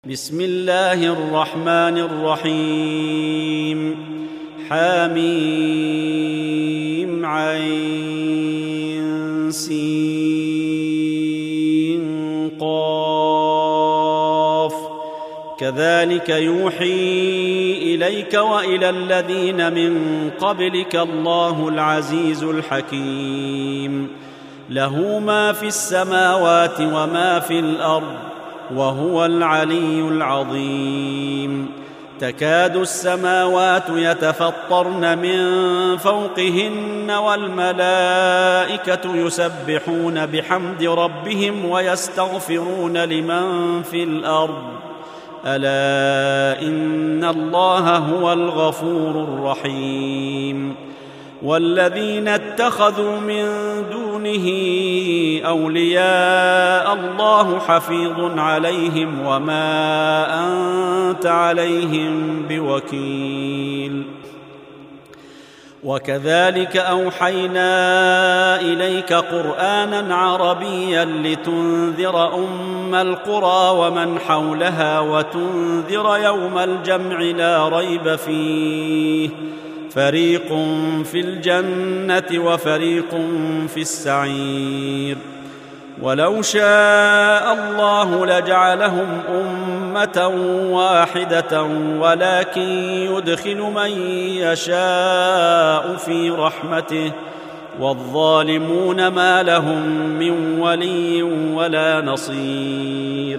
بسم الله الرحمن الرحيم حميم عين سين قاف كذلك يوحي إليك وإلى الذين من قبلك الله العزيز الحكيم له ما في السماوات وما في الأرض وهو العلي العظيم تكاد السماوات يتفطرن من فوقهن والملائكة يسبحون بحمد ربهم ويستغفرون لمن في الأرض ألا إن الله هو الغفور الرحيم والذين اتخذوا من دونه أولياء الله حفيظ عليهم وما أنت عليهم بوكيل وكذلك أوحينا إليك قرآنا عربيا لتنذر أم القرى ومن حولها وتنذر يوم الجمع لا ريب فيه فريق في الجنة وفريق في السعير ولو شاء الله لجعلهم أمة واحدة ولكن يدخل من يشاء في رحمته والظالمون ما لهم من ولي ولا نصير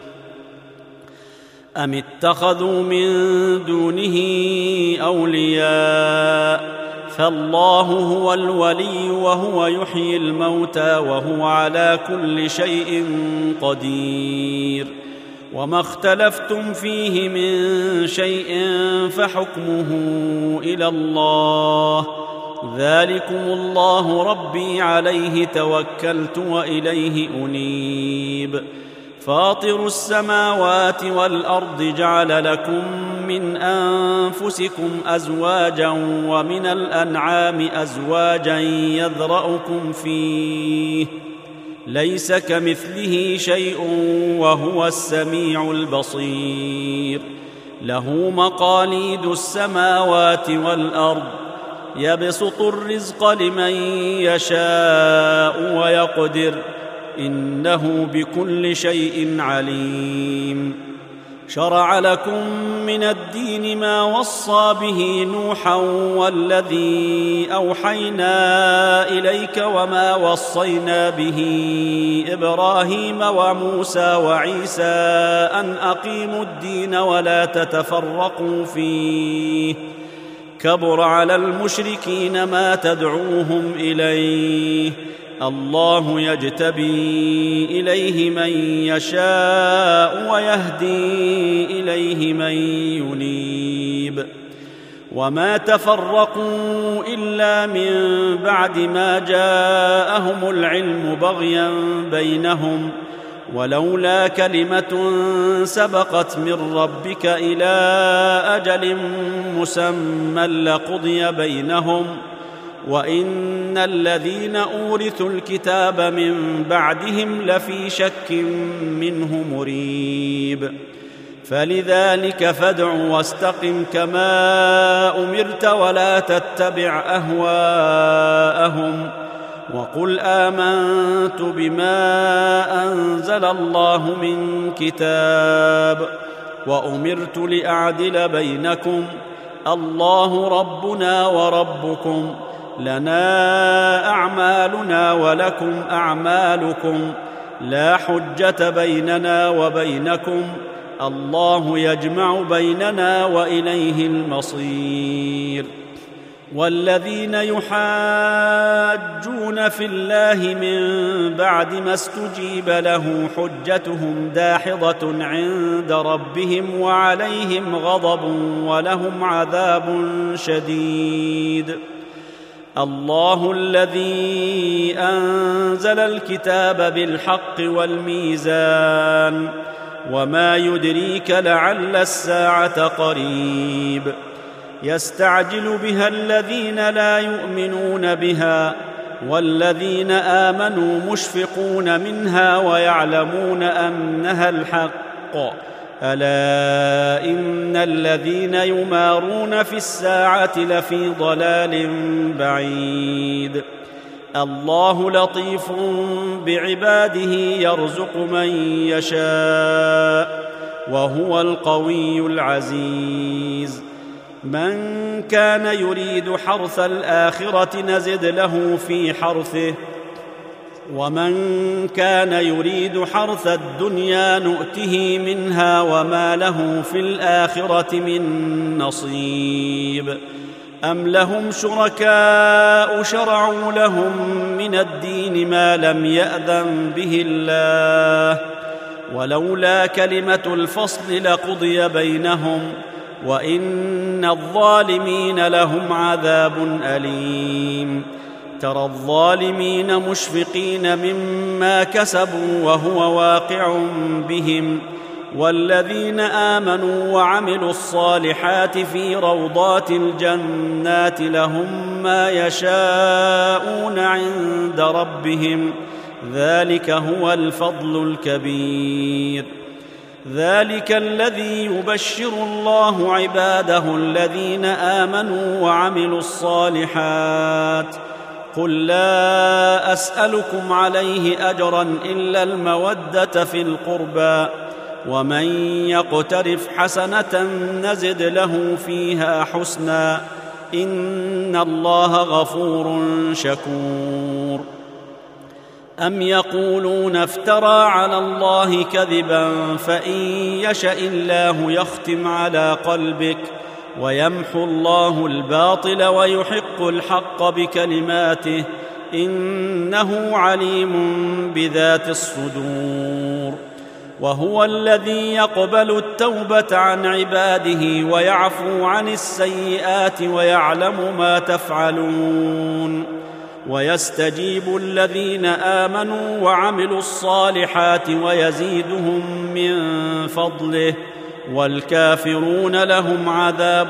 أم اتخذوا من دونه أولياء فالله هو الولي وهو يحيي الموتى وهو على كل شيء قدير وما اختلفتم فيه من شيء فحكمه إلى الله ذلكم الله ربي عليه توكلت وإليه أنيب فاطر السماوات والأرض جعل لكم من أنفسكم أزواجا ومن الأنعام أزواجا يذرأكم فيه ليس كمثله شيء وهو السميع البصير له مقاليد السماوات والأرض يبسط الرزق لمن يشاء ويقدر إنه بكل شيء عليم شرع لكم من الدين ما وصى به نوحا والذي أوحينا إليك وما وصينا به إبراهيم وموسى وعيسى أن أقيموا الدين ولا تتفرقوا فيه كبر على المشركين ما تدعوهم إليه الله يجتبي إليه من يشاء ويهدي إليه من ينيب وما تفرقوا إلا من بعد ما جاءهم العلم بغيا بينهم ولولا كلمة سبقت من ربك إلى أجل مسمى لقضي بينهم وإن الذين أورثوا الكتاب من بعدهم لفي شك منه مريب فلذلك فادع واستقم كما أمرت ولا تتبع أهواءهم وقل آمنت بما أنزل الله من كتاب وأمرت لأعدل بينكم الله ربنا وربكم لنا أعمالنا ولكم أعمالكم لا حجة بيننا وبينكم الله يجمع بيننا وإليه المصير والذين يحاجون في الله من بعد ما استجيب له حجتهم داحضة عند ربهم وعليهم غضب ولهم عذاب شديد الله الذي أنزل الكتاب بالحق والميزان وما يدريك لعل الساعة قريب يستعجل بها الذين لا يؤمنون بها والذين آمنوا مشفقون منها ويعلمون أنها الحق ألا إن الذين يمارون في الساعة لفي ضلال بعيد الله لطيف بعباده يرزق من يشاء وهو القوي العزيز من كان يريد حرث الآخرة نزد له في حرثه ومن كان يريد حرث الدنيا نؤته منها وما له في الآخرة من نصيب أم لهم شركاء شرعوا لهم من الدين ما لم يأذن به الله ولولا كلمة الفصل لقضي بينهم وإن الظالمين لهم عذاب أليم ترى الظالمين مشفقين مما كسبوا وهو واقع بهم والذين آمنوا وعملوا الصالحات في روضات الجنات لهم ما يشاءون عند ربهم ذلك هو الفضل الكبير ذلك الذي يبشر الله عباده الذين آمنوا وعملوا الصالحات قل لا أسألكم عليه أجرا إلا المودة في القربى ومن يقترف حسنة نزد له فيها حسنا إن الله غفور شكور أم يقولون افترى على الله كذبا فإن يشأ الله يختم على قلبك ويمحو الله الباطل ويحق الحق بكلماته إنه عليم بذات الصدور وهو الذي يقبل التوبة عن عباده ويعفو عن السيئات ويعلم ما تفعلون ويستجيب الذين آمنوا وعملوا الصالحات ويزيدهم من فضله والكافرون لهم عذاب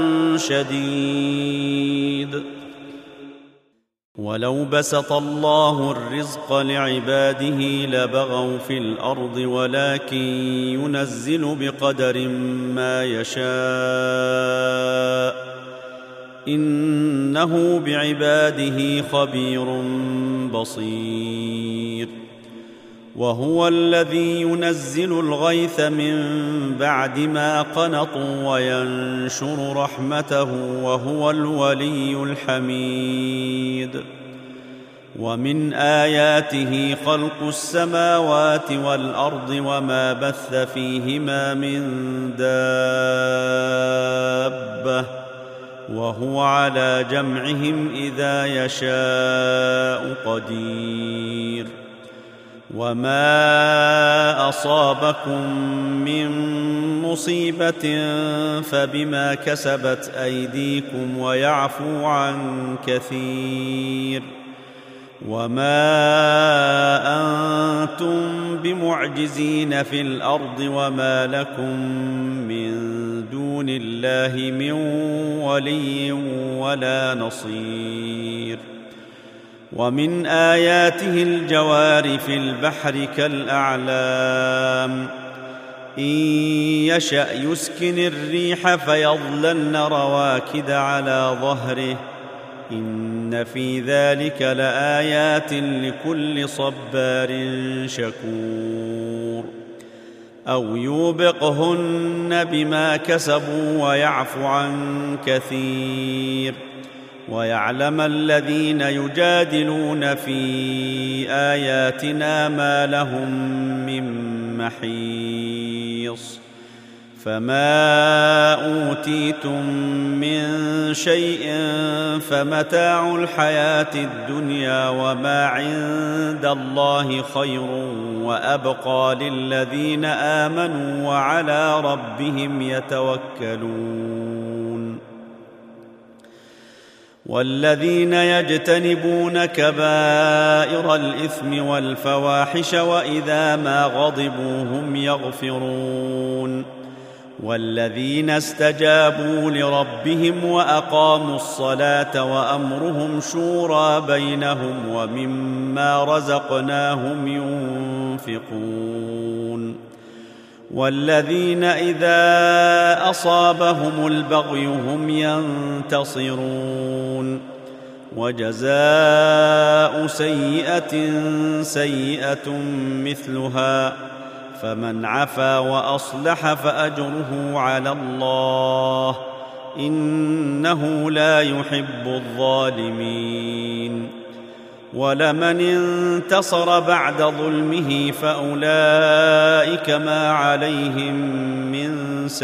شديد ولو بسط الله الرزق لعباده لبغوا في الأرض ولكن ينزل بقدر ما يشاء إنه بعباده خبير بصير وهو الذي ينزل الغيث من بعد ما قنطوا وينشر رحمته وهو الولي الحميد ومن آياته خلق السماوات والأرض وما بث فيهما من دابة وهو على جمعهم إذا يشاء قدير وما أصابكم من مصيبة فبما كسبت أيديكم ويعفو عن كثير وما أنتم بمعجزين في الأرض وما لكم من دون الله من ولي ولا نصير ومن آياته الجوار في البحر كالأعلام إن يشأ يسكن الريح فيظللن رواكد على ظهره إن في ذلك لآيات لكل صبار شكور أو يوبقهن بما كسبوا ويعفو عن كثير ويعلم الذين يجادلون في آياتنا ما لهم من محيص فما أوتيتم من شيء فمتاع الحياة الدنيا وما عند الله خير وأبقى للذين آمنوا وعلى ربهم يتوكلون والذين يجتنبون كبائر الإثم والفواحش وإذا ما غضبوا هم يغفرون والذين استجابوا لربهم وأقاموا الصلاة وأمرهم شورى بينهم ومما رزقناهم ينفقون والذين إذا أصابهم البغي هم ينتصرون وجزاء سيئة سيئة مثلها فمن عفا وأصلح فأجره على الله إنه لا يحب الظالمين ولمن انتصر بعد ظلمه فأولئك ما عليهم من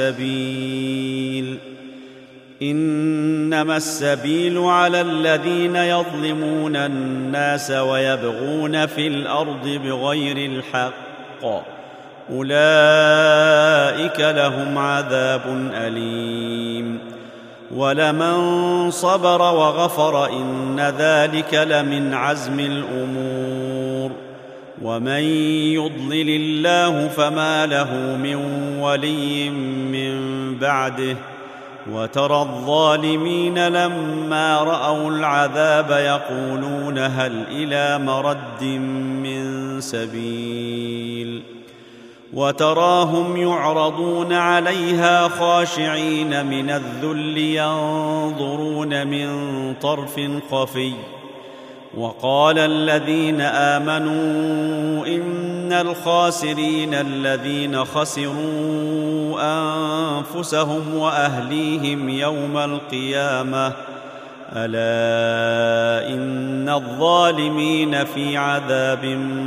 سبيل إنما السبيل على الذين يظلمون الناس ويبغون في الأرض بغير الحق أولئك لهم عذاب أليم ولمن صبر وغفر إن ذلك لمن عزم الأمور ومن يضلل الله فما له من ولي من بعده وترى الظالمين لما رأوا العذاب يقولون هل إلى مرد من سبيل وتراهم يعرضون عليها خاشعين من الذل ينظرون من طرف خفي وقال الذين آمنوا إن الخاسرين الذين خسروا أنفسهم وأهليهم يوم القيامة ألا إن الظالمين في عذاب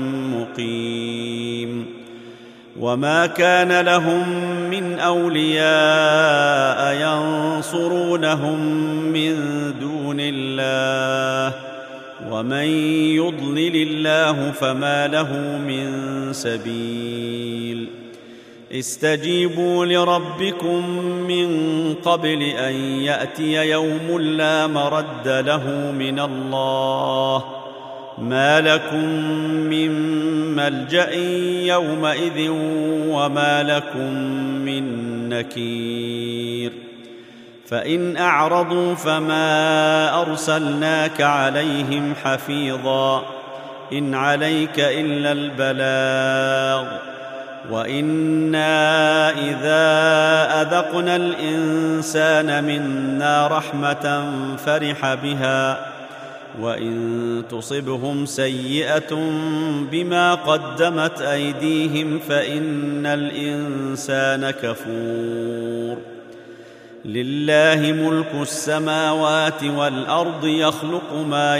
مقيم وما كان لهم من أولياء ينصرونهم من دون الله ومن يضلل الله فما له من سبيل استجيبوا لربكم من قبل أن يأتي يوم لا مرد له من الله ما لكم من ملجأ يومئذ وما لكم من نكير فإن أعرضوا فما أرسلناك عليهم حفيظا إن عليك إلا البلاغ وإنا إذا أذقنا الإنسان منا رحمة فرح بها وإن تصبهم سيئة بما قدمت أيديهم فإن الإنسان كفور لله ملك السماوات والأرض يخلق ما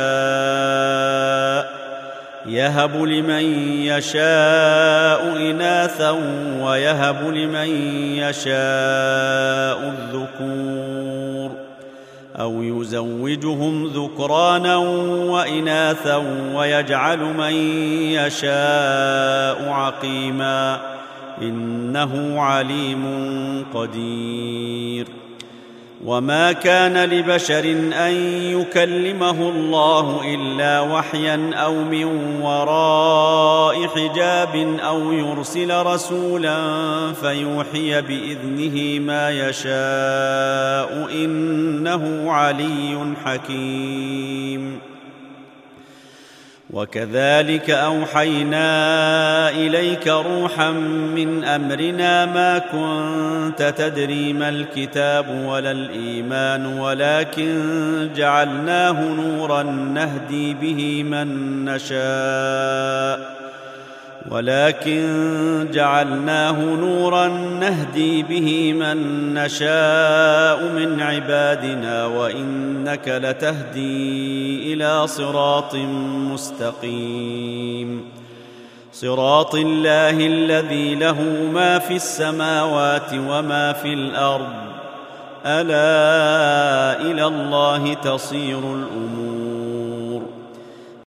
يشاء يهب لمن يشاء إناثا ويهب لمن يشاء الذكور أو يزوجهم ذكرانا وإناثا ويجعل من يشاء عقيما إنه عليم قدير وما كان لبشر أن يكلمه الله إلا وحيا أو من وراء حجاب أو يرسل رسولا فيوحي بإذنه ما يشاء إنه علي حكيم وكذلك أوحينا إليك روحا من أمرنا ما كنت تدري ما الكتاب ولا الإيمان ولكن جعلناه نورا نهدي به من نشاء من عبادنا وإنك لتهدي إلى صراط مستقيم صراط الله الذي له ما في السماوات وما في الأرض ألا إلى الله تصير الأمور